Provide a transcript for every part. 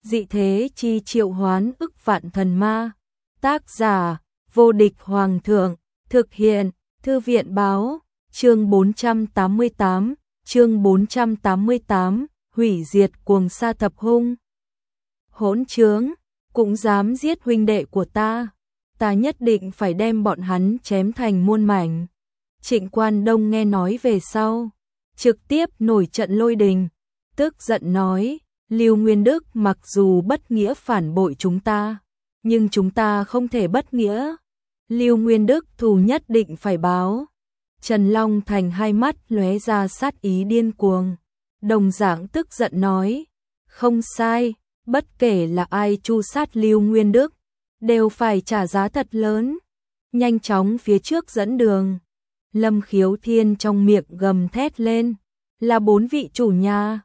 dị thế chi triệu hoán ức vạn thần ma. Tác giả, vô địch hoàng thượng, thực hiện, thư viện báo, chương 488, hủy diệt cuồng sa thập hung. Hỗn trướng, cũng dám giết huynh đệ của ta nhất định phải đem bọn hắn chém thành muôn mảnh. Trịnh Quan Đông nghe nói về sau, trực tiếp nổi trận lôi đình, tức giận nói, Lưu Nguyên Đức mặc dù bất nghĩa phản bội chúng ta, nhưng chúng ta không thể bất nghĩa. Lưu Nguyên Đức thù nhất định phải báo. Trần Long Thành hai mắt lóe ra sát ý điên cuồng, đồng dạng tức giận nói, không sai, bất kể là ai tru sát Lưu Nguyên Đức, đều phải trả giá thật lớn. Nhanh chóng phía trước dẫn đường. Lâm Khiếu Thiên trong miệng gầm thét lên, là 4 vị chủ nhà.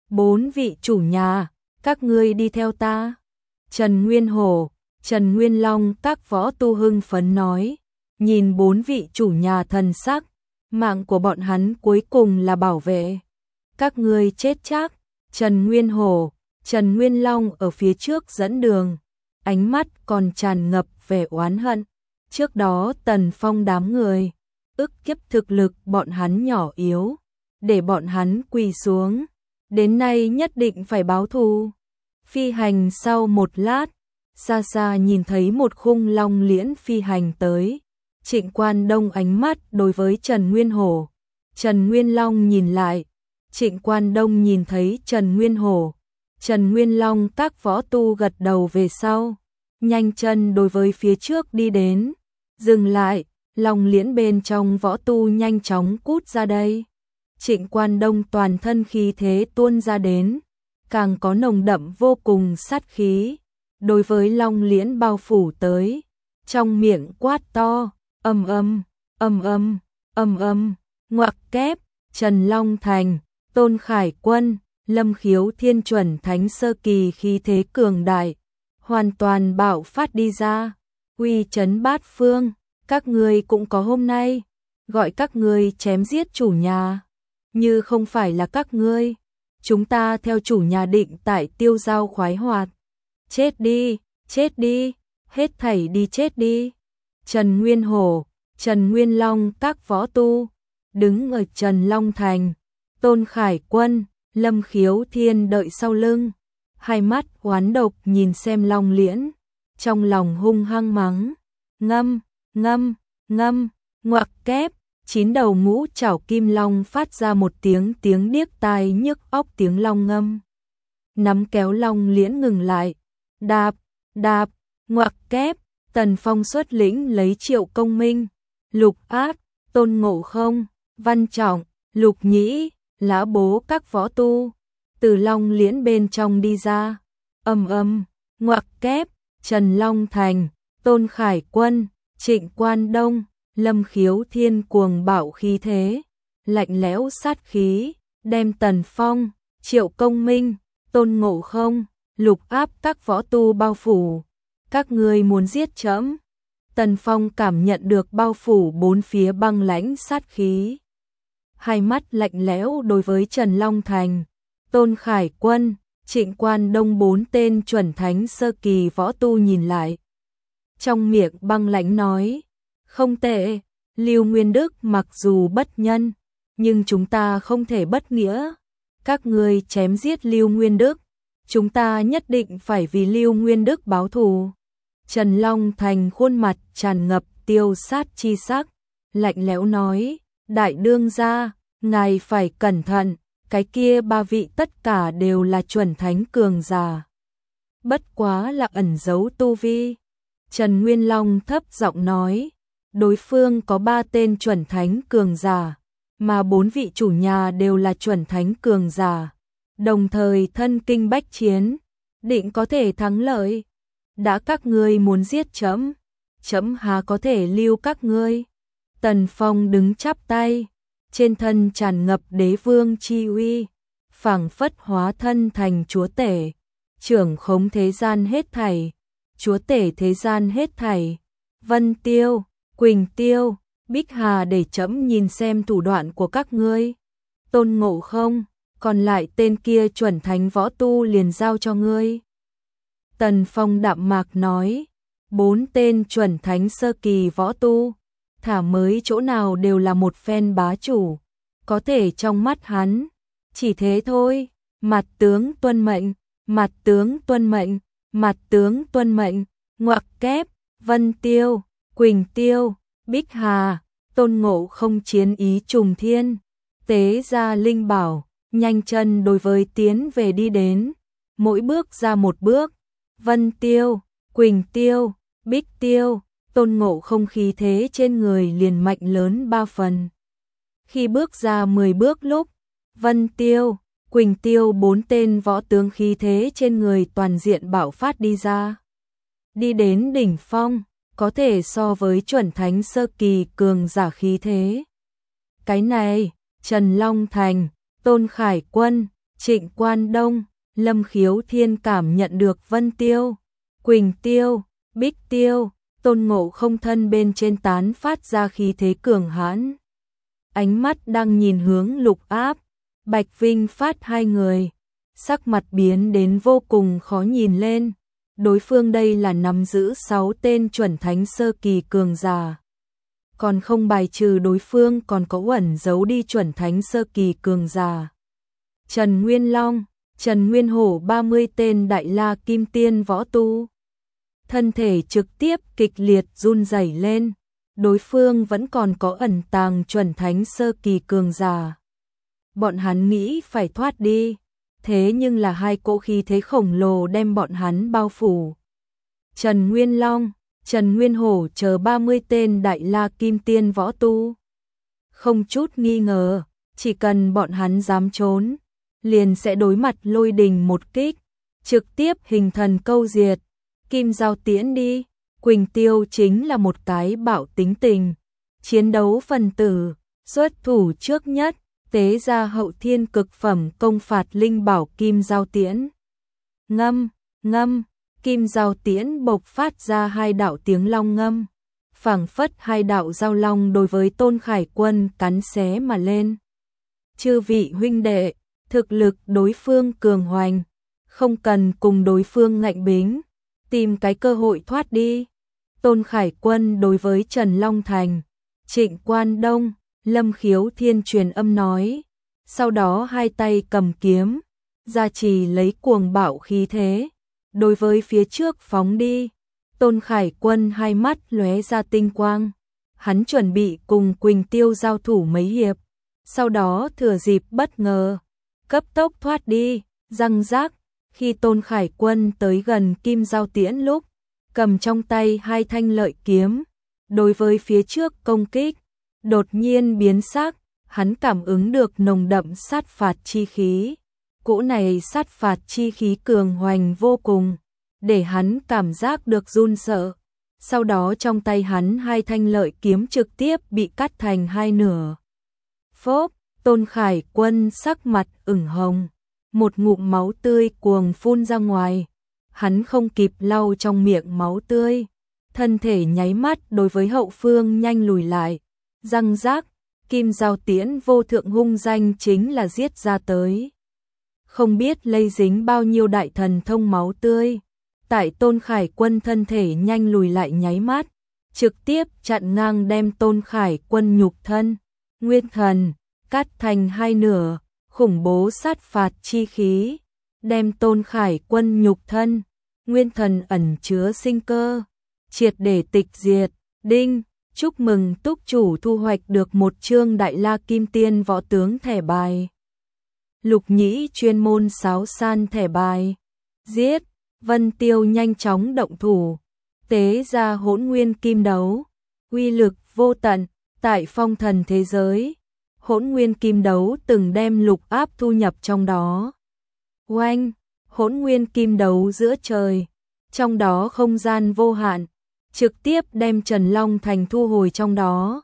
4 vị chủ nhà, các ngươi đi theo ta. Trần Nguyên Hổ, Trần Nguyên Long các võ tu hưng phấn nói, nhìn 4 vị chủ nhà thần sắc, mạng của bọn hắn cuối cùng là bảo vệ. Các ngươi chết chắc. Trần Nguyên Hổ, Trần Nguyên Long ở phía trước dẫn đường, ánh mắt còn tràn ngập vẻ oán hận. Trước đó Tần Phong đám người, ức kiếp thực lực bọn hắn nhỏ yếu, để bọn hắn quỳ xuống, đến nay nhất định phải báo thù. Phi hành sau một lát, xa xa nhìn thấy một khung long liễn phi hành tới. Trịnh Quan Đông ánh mắt đối với Trần Nguyên Hổ, Trần Nguyên Long nhìn lại. Trịnh Quan Đông nhìn thấy Trần Nguyên Hổ, Trần Nguyên Long các võ tu gật đầu về sau, nhanh chân đối với phía trước đi đến. Dừng lại, long liễn bên trong võ tu nhanh chóng cút ra đây. Trịnh Quan Đông toàn thân khí thế tuôn ra đến, càng có nồng đậm vô cùng sát khí, đối với long liễn bao phủ tới, trong miệng quát to, ầm ầm, ầm ầm, ầm ầm, ngoặc kép. Trần Long Thành, Tôn Khải Quân, Lâm Khiếu Thiên chuẩn thánh sơ kỳ khí thế cường đại, hoàn toàn bạo phát đi ra, uy chấn bát phương. Các ngươi cũng có hôm nay, gọi các ngươi chém giết chủ nhà, như không phải là các ngươi, chúng ta theo chủ nhà định tại tiêu giao khoái hoạt. Chết đi, hết thảy đi chết đi. Trần Nguyên Hổ, Trần Nguyên Long các võ tu, đứng ở Trần Long Thành, Tôn Khải Quân, Lâm Khiếu Thiên đợi sau lưng, hai mắt oán độc nhìn xem long liễn, trong lòng hung hăng mắng, ngâm, ngâm, ngâm, ngoặc kép. 9 đầu ngũ chảo kim long phát ra một tiếng điếc tai nhức óc tiếng long ngâm. Nắm kéo long liễn ngừng lại, đạp, đạp, ngoặc kép. Tần Phong xuất lĩnh lấy Triệu Công Minh, Lục Ác, Tôn Ngộ Không, Văn Trọng, Lục Nhĩ, Lã Bố các võ tu, từ long liễn bên trong đi ra. Ầm ầm, ngoặc kép. Trần Long Thành, Tôn Khải Quân, Trịnh Quan Đông, Lâm Khiếu Thiên cuồng bạo khí thế, lạnh lẽo sát khí, đem Tần Phong, Triệu Công Minh, Tôn Ngộ Không, Lục Áp các võ tu bao phủ. Các ngươi muốn giết trẫm? Tần Phong cảm nhận được bao phủ bốn phía băng lãnh sát khí, hai mắt lạnh lẽo đối với Trần Long Thành, Tôn Khải Quân, Trịnh Quan Đông 4 tên chuẩn thánh sơ kỳ võ tu nhìn lại. Trong miệng băng lãnh nói, không tệ, Lưu Nguyên Đức mặc dù bất nhân, nhưng chúng ta không thể bất nghĩa. Các ngươi chém giết Lưu Nguyên Đức, chúng ta nhất định phải vì Lưu Nguyên Đức báo thù. Trần Long Thành khuôn mặt tràn ngập tiêu sát chi sắc, lạnh lẽo nói, đại đương gia, ngài phải cẩn thận, cái kia 3 vị tất cả đều là chuẩn thánh cường giả, bất quá là ẩn giấu tu vi. Trần Nguyên Long thấp giọng nói, đối phương có 3 tên chuẩn thánh cường giả, mà 4 vị chủ nhà đều là chuẩn thánh cường giả, đồng thời thân kinh bách chiến, định có thể thắng lợi. Đã các ngươi muốn giết trẫm, trẫm há có thể lưu các ngươi. Tần Phong đứng chắp tay, trên thân tràn ngập đế vương chi uy, phảng phất hóa thân thành chúa tể, trưởng khống thế gian hết thảy, chúa tể thế gian hết thảy. Vân Tiêu, Quỳnh Tiêu, Bích Hà, để trẫm nhìn xem thủ đoạn của các ngươi. Tôn Ngộ Không, còn lại tên kia chuẩn thánh võ tu liền giao cho ngươi. Tần Phong đạm mạc nói, 4 tên chuẩn thánh sơ kỳ võ tu, thả mới chỗ nào đều là một phen bá chủ, có thể trong mắt hắn, chỉ thế thôi, mặt tướng tuân mệnh, mặt tướng tuân mệnh, mặt tướng tuân mệnh, ngoặc kép, Vân Tiêu, Quỳnh Tiêu, Bích Hà, Tôn Ngộ Không chiến ý trùng thiên, tế ra linh bảo, nhanh chân đối với tiến về đi đến, mỗi bước ra một bước, Vân Tiêu, Quỳnh Tiêu, Bích Tiêu, Tôn Ngộ Không khí thế trên người liền mạnh lớn 3 phần. Khi bước ra 10 bước lúc, Vân Tiêu, Quỳnh Tiêu 4 tên võ tướng khí thế trên người toàn diện bạo phát đi ra. Đi đến đỉnh phong, có thể so với chuẩn thánh sơ kỳ cường giả khí thế. Cái này, Trần Long Thành, Tôn Khải Quân, Trịnh Quan Đông, Lâm Khiếu Thiên cảm nhận được Vân Tiêu, Quỳnh Tiêu, Bích Tiêu, Tôn Ngộ Không thân bên trên tán phát ra khí thế cường hãn. Ánh mắt đang nhìn hướng Lục Áp, Bạch Vinh Phát hai người, sắc mặt biến đến vô cùng khó nhìn lên. Đối phương đây là nắm giữ 6 tên chuẩn thánh sơ kỳ cường giả. Còn không bài trừ đối phương còn có ẩn giấu đi chuẩn thánh sơ kỳ cường giả. Trần Nguyên Long, Trần Nguyên Hổ 30 tên đại la kim tiên võ tu. Thân thể trực tiếp kịch liệt run rẩy lên, đối phương vẫn còn có ẩn tàng chuẩn thánh sơ kỳ cường giả. Bọn hắn nghĩ phải thoát đi, thế nhưng là hai cỗ khí thế khổng lồ đem bọn hắn bao phủ. Trần Nguyên Long, Trần Nguyên Hổ chờ 30 tên đại la kim tiên võ tu. Không chút nghi ngờ, chỉ cần bọn hắn dám trốn, liền sẽ đối mặt lôi đình một kích, trực tiếp hình thần câu diệt. Kim Giao Tiễn đi, Quỳnh Tiêu chính là một cái bạo tính tình, chiến đấu phần tử, xuất thủ trước nhất, tế ra hậu thiên cực phẩm công phạt linh bảo Kim Giao Tiễn. Ngâm, ngâm, Kim Giao Tiễn bộc phát ra hai đạo tiếng long ngâm, phảng phất hai đạo giao long đối với Tôn Khải Quân cắn xé mà lên. Chư vị huynh đệ, thực lực đối phương cường hoành, không cần cùng đối phương ngạnh bính, tìm cái cơ hội thoát đi. Tôn Khải Quân đối với Trần Long Thành, Trịnh Quan Đông, Lâm Khiếu Thiên truyền âm nói, sau đó hai tay cầm kiếm, gia trì lấy cuồng bạo khí thế, đối với phía trước phóng đi. Tôn Khải Quân hai mắt lóe ra tinh quang, hắn chuẩn bị cùng Quỳnh Tiêu giao thủ mấy hiệp, sau đó thừa dịp bất ngờ, cấp tốc thoát đi. Răng rác, khi Tôn Khải Quân tới gần Kim Giao Tiễn lúc, cầm trong tay hai thanh lợi kiếm, đối với phía trước công kích, đột nhiên biến sắc, hắn cảm ứng được nồng đậm sát phạt chi khí. Cỗ này sát phạt chi khí cường hoành vô cùng, để hắn cảm giác được run sợ. Sau đó trong tay hắn hai thanh lợi kiếm trực tiếp bị cắt thành hai nửa. Phốp, Tôn Khải Quân sắc mặt ửng hồng, một ngụm máu tươi cuồng phun ra ngoài. Hắn không kịp lau trong miệng máu tươi, thân thể nháy mắt đối với hậu phương nhanh lùi lại. Răng rác, Kim Giao Tiễn vô thượng hung danh chính là giết ra tới. Không biết lây dính bao nhiêu đại thần thông máu tươi. Tại Tôn Khải Quân thân thể nhanh lùi lại nháy mắt, trực tiếp chặn ngang đem Tôn Khải Quân nhục thân, nguyên thần, cắt thành hai nửa, khủng bố sát phạt chi khí, đem Tôn Khải Quân nhục thân, nguyên thần ẩn chứa sinh cơ, triệt để tịch diệt. Đinh, chúc mừng túc chủ thu hoạch được một chương đại la kim tiên võ tướng thẻ bài. Lục nhĩ chuyên môn sáo san thẻ bài. Giết, Vân Tiêu nhanh chóng động thủ, tế ra hỗn nguyên kim đấu, uy lực vô tận. Tại phong thần thế giới, hỗn nguyên kim đấu từng đem Lục Áp thu nhập trong đó. Oanh, hỗn nguyên kim đấu giữa trời, trong đó không gian vô hạn, trực tiếp đem Trần Long Thành thu hồi trong đó.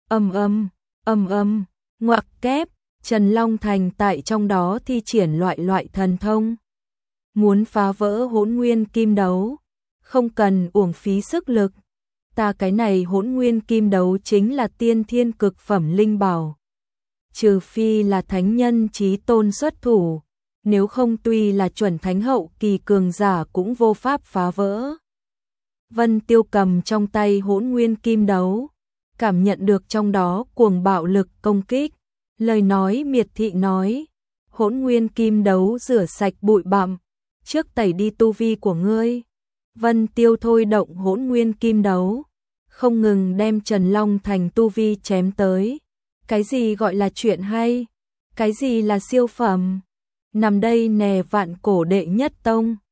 Ầm ầm, ngoặc kép, Trần Long Thành tại trong đó thi triển loại thần thông. Muốn phá vỡ hỗn nguyên kim đấu, không cần uổng phí sức lực. Ta cái này hỗn nguyên kim đấu chính là tiên thiên cực phẩm linh bảo. Trừ phi là thánh nhân chí tôn xuất thủ, nếu không tuy là chuẩn thánh hậu kỳ cường giả cũng vô pháp phá vỡ. Vân Tiêu cầm trong tay Hỗn Nguyên Kim Đấu, cảm nhận được trong đó cuồng bạo lực công kích, lời nói miệt thị nói, Hỗn Nguyên Kim Đấu rửa sạch bụi bặm, trước tẩy đi tu vi của ngươi. Vân Tiêu thôi động Hỗn Nguyên Kim Đấu, không ngừng đem Trần Long Thành tu vi chém tới. Cái gì gọi là chuyện hay? Cái gì là siêu phẩm? Nằm đây nè Vạn Cổ đệ nhất tông.